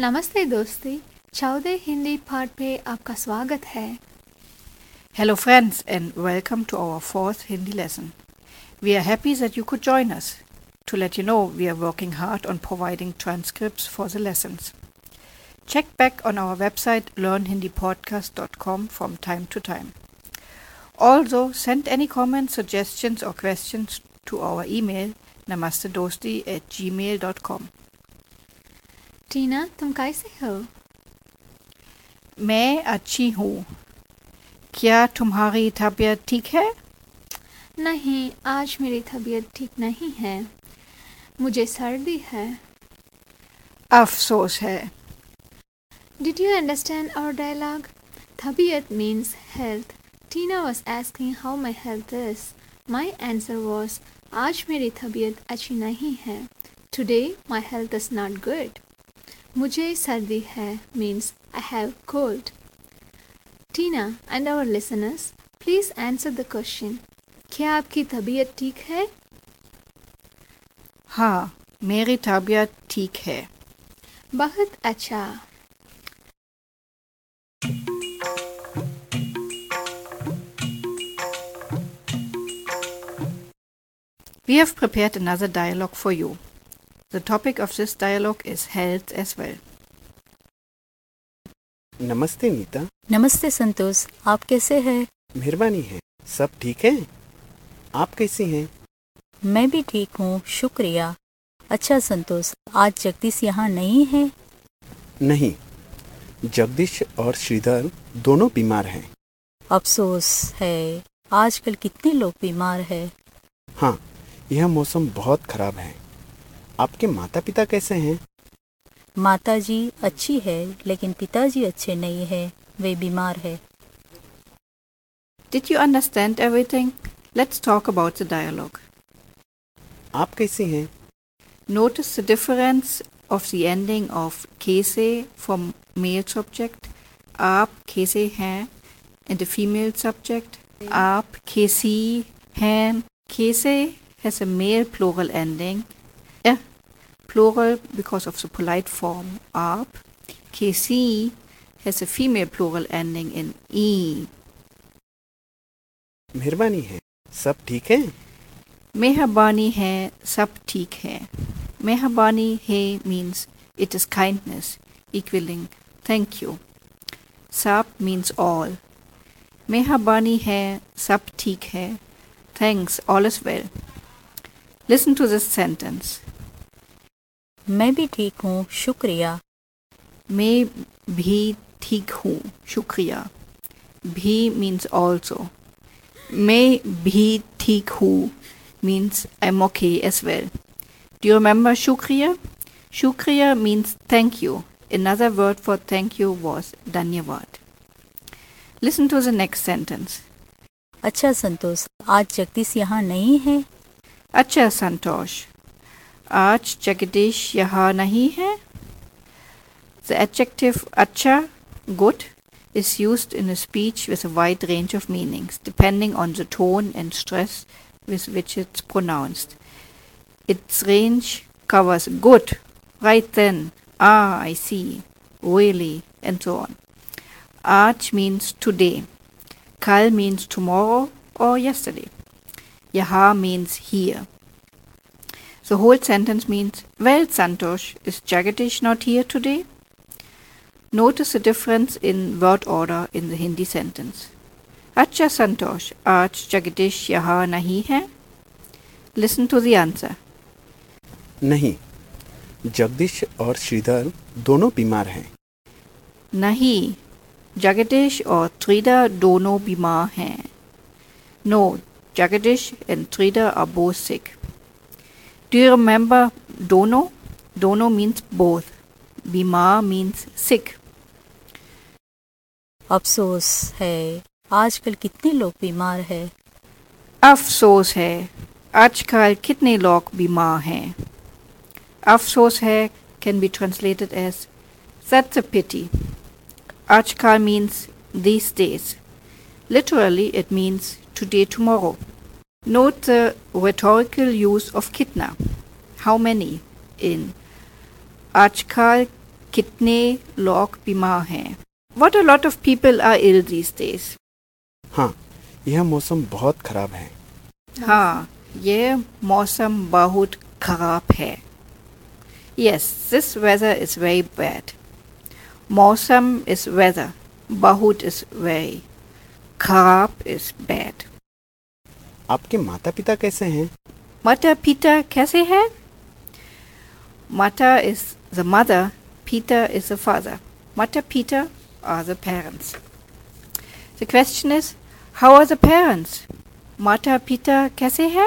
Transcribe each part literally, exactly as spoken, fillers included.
नमस्ते दोस्ती, चौदह हिंदी पाठ पे आपका स्वागत है। Hello friends and welcome to our fourth Hindi lesson. We are happy that you could join us. To let you know, we are working hard on providing transcripts for the lessons. Check back on our website learn hindi podcast dot com from time to time. Also, send any comments, suggestions or questions to our email namastedosti at gmail dot com. टीना, तुम कैसे हो? मैं अच्छी हूँ। क्या तुम्हारी तबीयत ठीक है? नहीं, आज मेरी तबीयत ठीक नहीं है। मुझे सर्दी है। अफसोस है। Did you understand our dialogue? Tabiyat means health. Tina was asking how my health is. My answer was, आज मेरी तबीयत अच्छी नहीं है. Today my health is not good. मुझे सर्दी है means I have cold. Tina and our listeners, please answer the question. क्या आपकी तबीयत ठीक है? हाँ, मेरी तबीयत ठीक है। बहुत अच्छा। We have prepared another dialogue for you. The topic of this dialogue is health as well. नमस्ते नीता। नमस्ते संतोष, आप कैसे हैं? मेहरबानी है, सब ठीक है। आप कैसी हैं? मैं भी ठीक हूँ, शुक्रिया। अच्छा संतोष, आज जगदीश यहाँ नहीं है? नहीं, जगदीश और श्रीधर दोनों बीमार हैं। अफसोस है, आजकल कितने लोग बीमार हैं। हाँ, यह मौसम बहुत खराब है। आपके माता पिता कैसे हैं? माताजी अच्छी है, लेकिन पिताजी अच्छे नहीं है, वे बीमार है। Did you understand everything? Let's talk about the dialogue. आप कैसी हैं? Notice the difference of the ending of कैसे from male subject, आप कैसे हैं, and the female subject, आप कैसी हैं. कैसे has a male plural ending, eh, plural because of the polite form आप. कैसी has a female plural ending in e. मेहरबानी है, सब ठीक है। मेहरबानी है, सब ठीक है. मेहरबानी है means it is kindness, equaling thank you. सब means all. मेहरबानी है, सब ठीक है. Thanks, all is well. Listen to this sentence. मैं भी ठीक हूँ, शुक्रिया। मैं भी ठीक हूँ, शुक्रिया. भी means also. मैं भी ठीक हूँ means I'm okay as well. Do you remember shukriya? Shukriya means thank you. Another word for thank you was dhanyavad. Listen to the next sentence. अच्छा संतोष, आज जगदीश यहाँ नहीं है? अच्छा संतोष, आज जगदीश यहाँ नहीं है. The adjective अच्छा, good, is used in a speech with a wide range of meanings, depending on the tone and stress with which it's pronounced. Its range covers good, right then, ah, I see, really, and so on. Aaj means today. Kal means tomorrow or yesterday. Yaha means here. The whole sentence means, well, Santosh, is Jagadish not here today? Notice the difference in word order in the Hindi sentence. Acha Santosh, aaj Jagadish yaha nahi hai? Listen to the answer. नहीं, जगदीश और श्रीधर दोनों बीमार हैं। नहीं, जगदीश और त्रिदा दोनों बीमार हैं. No, Jagadish and Trida are both sick. Do you remember dono? Dono means both. Bimar means sick. अफसोस है, आजकल कितने लोग बीमार हैं। अफसोस है, आजकल कितने लोग बीमार हैं. अफसोस है can be translated as that's a pity. Ajkal means these days. Literally, it means today, tomorrow. Note the rhetorical use of kitna, how many, in Ajkal कितने लोग बीमार हैं? What a lot of people are ill these days. हाँ, यह मौसम बहुत खराब है। हाँ, यह मौसम बहुत खराब है। Yes, this weather is very bad. मौसम is weather. बहुत is very. खराब is bad. आपके माता पिता कैसे हैं? माता पिता कैसे हैं? Mata is the mother, Peter is the father. Mata Peter are the parents. The question is, how are the parents? Mata Pita कैसे हैं?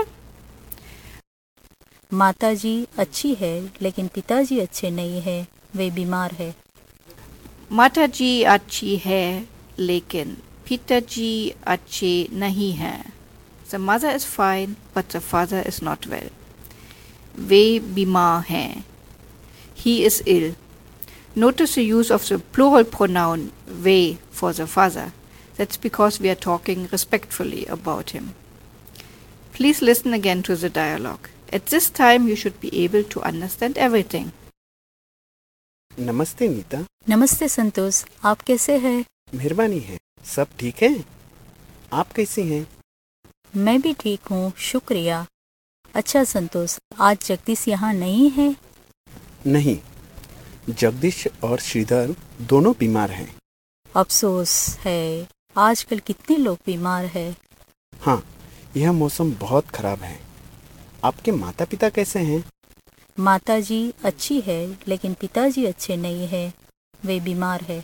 माताजी अच्छी है लेकिन पिताजी अच्छे नहीं है, वे बीमार है। माता जी अच्छी है लेकिन पिताजी अच्छे नहीं हैं। The mother is fine but the father is not well. वे बीमार हैं। He is ill. Notice the use of the plural pronoun we for the father. That's because we are talking respectfully about him. Please listen again to the dialogue. At this time you should be able to understand everything. नमस्ते नीता। नमस्ते संतोष, आप कैसे हैं? मेहरबानी है, सब ठीक है? आप कैसी हैं? मैं भी ठीक हूँ, शुक्रिया। अच्छा संतोष, आज जगदीश यहाँ नहीं है? नहीं, जगदीश और श्रीधर दोनों बीमार हैं। अफसोस है, आजकल कितने लोग बीमार हैं। हाँ, यह मौसम बहुत खराब है। आपके माता पिता कैसे हैं? माताजी अच्छी है लेकिन पिताजी अच्छे नहीं है, वे बीमार है।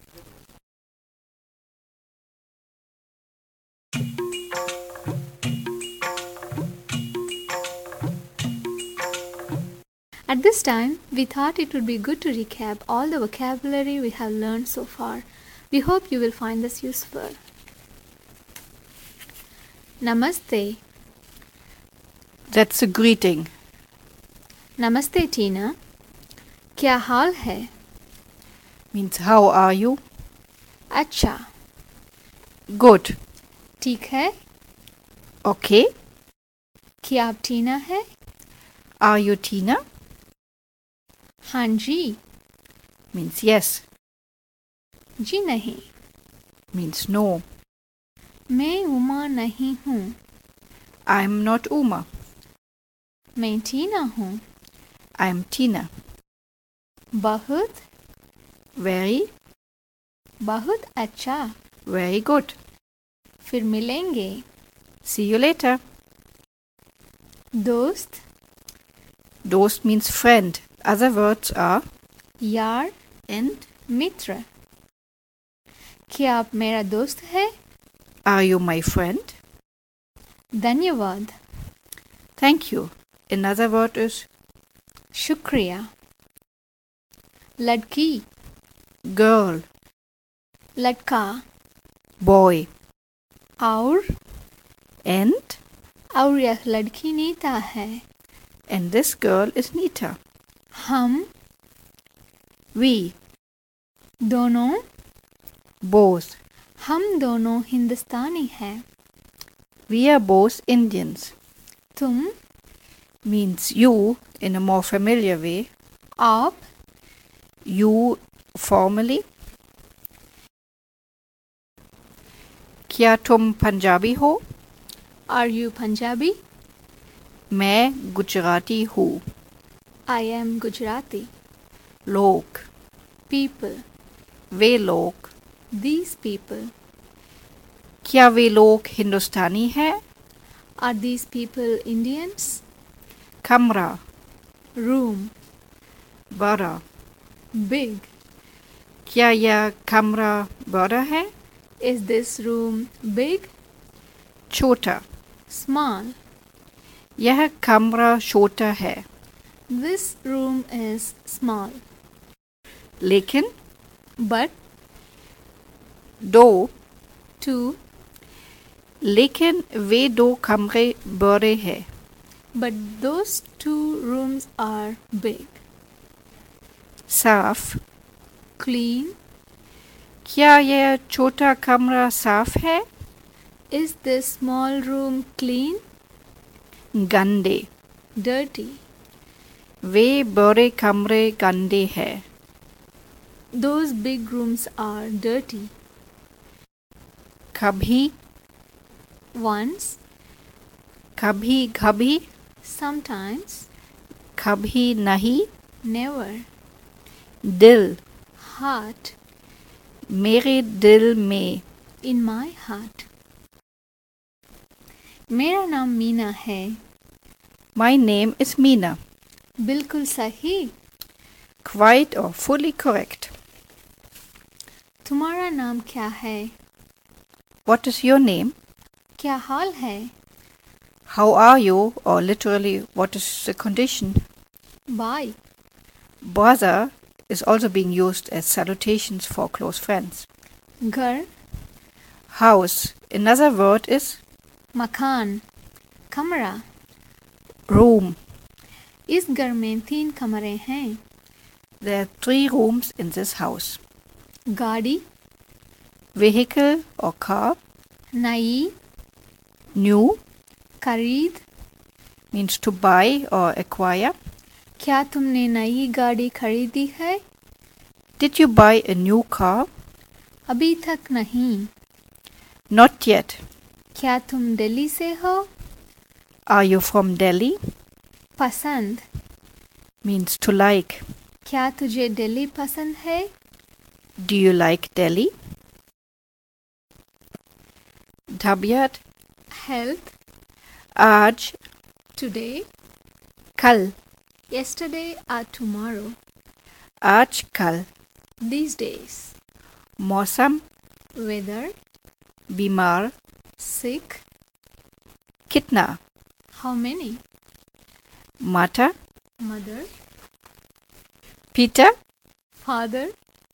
At this time, we thought it would be good to recap all the vocabulary we have learned so far. We hope you will find this useful. Namaste. That's a greeting. Namaste Tina. क्या हाल है? Means how are you? अच्छा, Good. ठीक है। Okay. क्या आप टीना है? Are you Tina? हाँ जी। Means yes. जी नहीं। Means no. मैं उमा नहीं हूँ। I'm not Uma. मैं टीना हूँ। I'm Tina. बहुत Very, बहुत अच्छा। very good. फिर मिलेंगे। See you later. दोस्त, Dost means friend. Other words are यार, and मित्र। क्या आप मेरा दोस्त है? are you my friend? धन्यवाद। Thank you. Another word is शुक्रिया। लड़की, girl, लड़का। boy, और and और यह लड़की नीता है। and this girl is Nita. हम We दोनों both. हम दोनों हिंदुस्तानी हैं। We are both Indians. तुम, Means you in a more familiar way. आप, You formally. क्या तुम पंजाबी हो? Are you Punjabi? मैं गुजराती हूँ. I am Gujarati. लोग, पीपल, वे लोग. These people. क्या वे लोग हिंदुस्तानी हैं? Are these people Indians? कमरा, रूम, बड़ा. बिग। क्या यह कमरा बड़ा है? Is this room big? छोटा. स्मॉल। यह कमरा छोटा है. This room is small. लेकिन बट, दो. टू, लेकिन वे दो कमरे बड़े हैं. but those two rooms are big. साफ. Clean. क्या यह छोटा कमरा साफ है? Is this small room clean? Those big rooms are dirty. कभी, Once, कभी कभी, sometimes, कभी नहीं, never. दिल, Heart, मेरे दिल में, in my heart. मेरा नाम मीना है. my name is Meena. बिल्कुल सही. Quite or fully correct. तुम्हारा नाम क्या है? What is your name? क्या हाल है? How are you? Or literally, what is the condition? Bye. Brother is also being used as salutations for close friends. घर, House. Another word is मकान, कमरा. room. इस घर में तीन कमरे हैं. There are three rooms in this house. गाड़ी, Vehicle or car. नई, New खरीद. means to buy or acquire. क्या तुमने नई गाड़ी खरीदी है? Did you buy a new car? अभी तक नहीं. Not yet. क्या तुम दिल्ली से हो? Are you from Delhi? पसंद. Means to like. क्या तुझे दिल्ली पसंद है? Do you like Delhi? तबीयत. Health, आज, today, कल. yesterday or tomorrow, आज कल. these days. मौसम. Weather, बीमार. sick, कितना. how many? माता. Mother, पिता. father.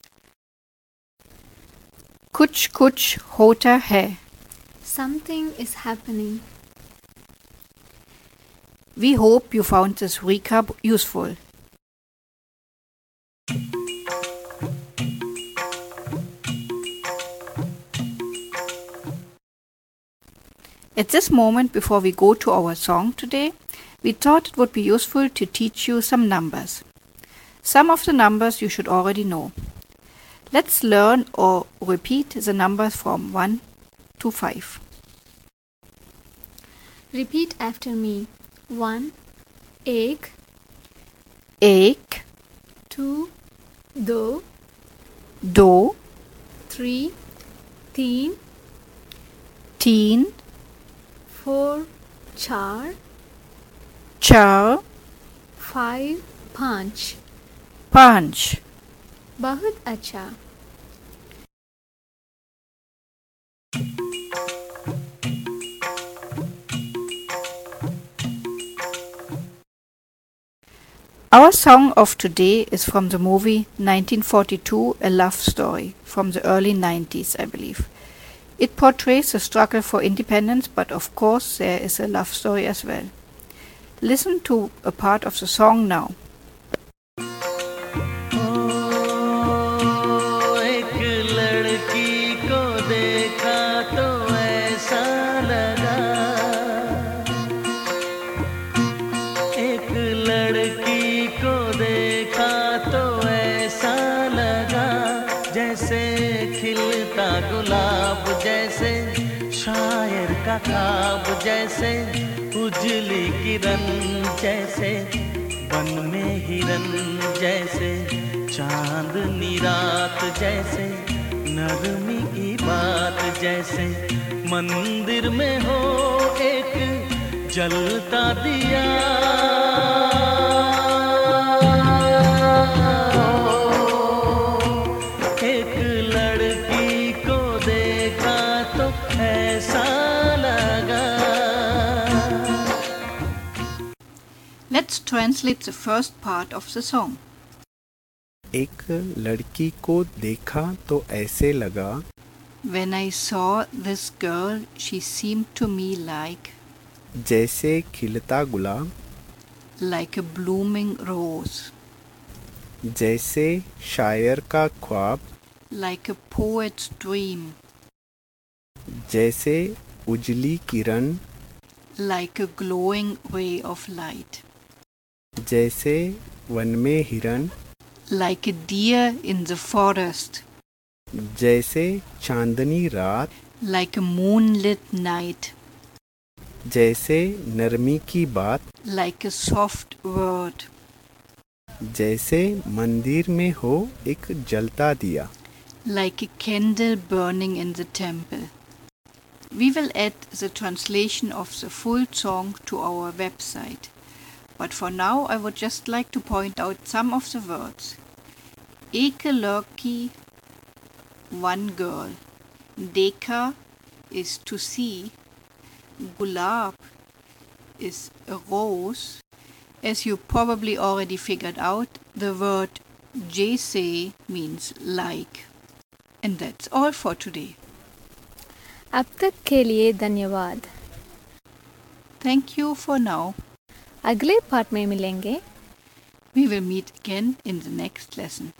कुछ कुछ होता है. Something is happening. We hope you found this recap useful. At this moment, before we go to our song today, we thought it would be useful to teach you some numbers. Some of the numbers you should already know. Let's learn or repeat the numbers from one to five. Repeat after me. One, एक, एक, two, दो, दो, three, तीन, तीन, four, चार, चार, five, पाँच. पाँच. बहुत अच्छा. Our song of today is from the movie nineteen forty-two, A Love Story, from the early nineties, I believe. It portrays the struggle for independence, but of course there is a love story as well. Listen to a part of the song now. ख्वाब जैसे उजली किरण जैसे वन में हिरन जैसे चांदनी रात जैसे नरमी की बात जैसे मंदिर में हो एक जलता दिया एक लड़की को देखा तो ऐसा Let's translate the first part of the song. एक लड़की को देखा तो ऐसे लगा. When I saw this girl, she seemed to me like जैसे खिलता गुलाब. like a blooming rose. जैसे शायर का ख्वाब. Like a poet's dream. जैसे उजली किरण. Like a glowing ray of light. जैसे वन में हिरन. like a deer in the forest, जैसे चांदनी रात, like a moonlit night, जैसे नरमी की बात, like a soft word, जैसे मंदिर में हो एक जलता दिया। like a candle burning in the temple. We will add the translation of the full song to our website. But for now, I would just like to point out some of the words. Ek ladki, one girl. Dekha is to see. Gulab is a rose. As you probably already figured out, the word jaise means like. And that's all for today. अब तक के लिए धन्यवाद। Thank you for now. अगले part में मिलेंगे। We will meet again in the next lesson.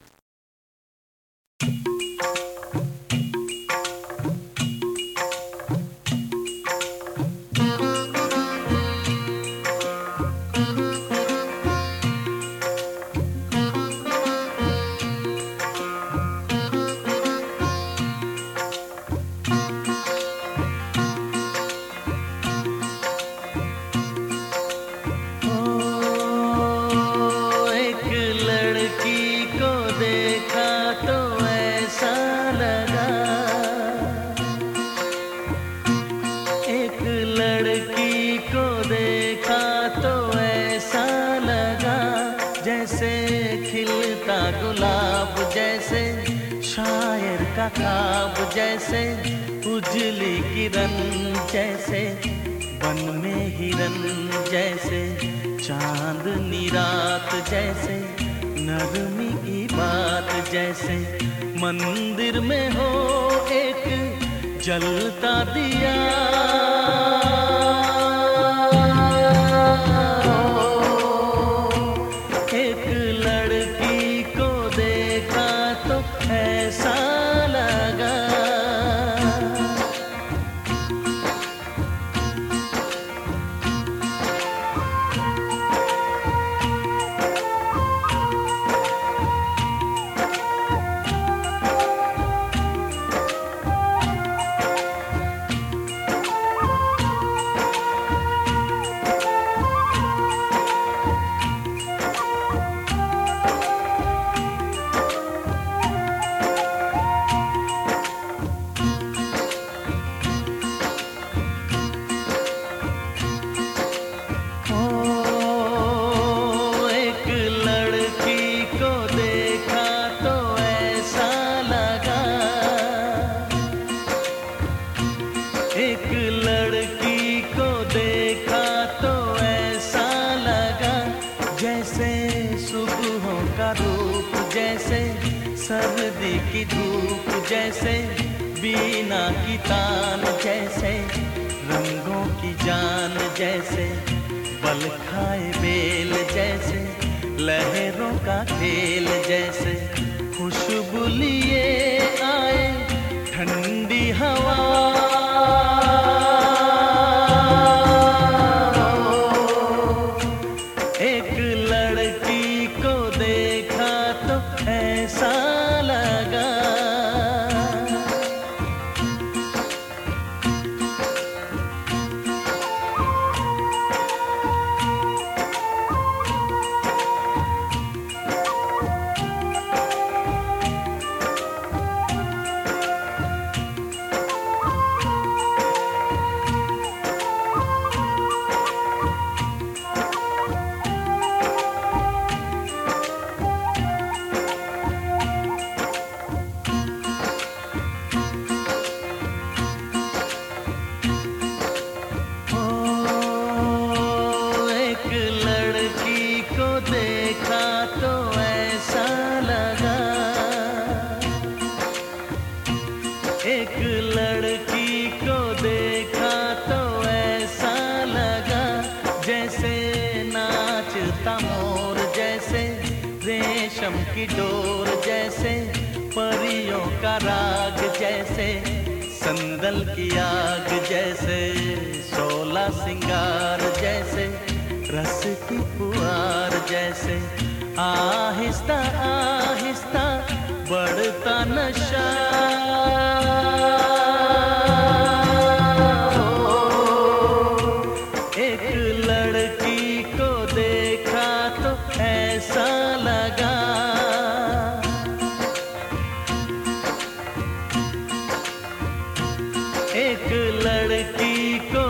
ख्वाब जैसे उजली किरण जैसे वन में हिरन जैसे चांदनी रात जैसे नरमी की बात जैसे मंदिर में हो एक जलता दिया एक लड़की को देखा तो ऐसा सर्दी की धूप जैसे बीना की तान जैसे रंगों की जान जैसे बल खाए बेल जैसे लहरों का खेल जैसे खुशबू लिए आए ठंडी हवा एक लड़की को देखा तो ऐसा एक लड़की को देखा तो ऐसा लगा जैसे नाचता मोर जैसे रेशम की डोर जैसे परियों का राग जैसे संदल की आग जैसे सोलह सिंगार जैसे रस की फुहार जैसे आहिस्ता आहिस्ता बढ़ता नशा। एक लड़की को देखा तो ऐसा लगा, एक लड़की को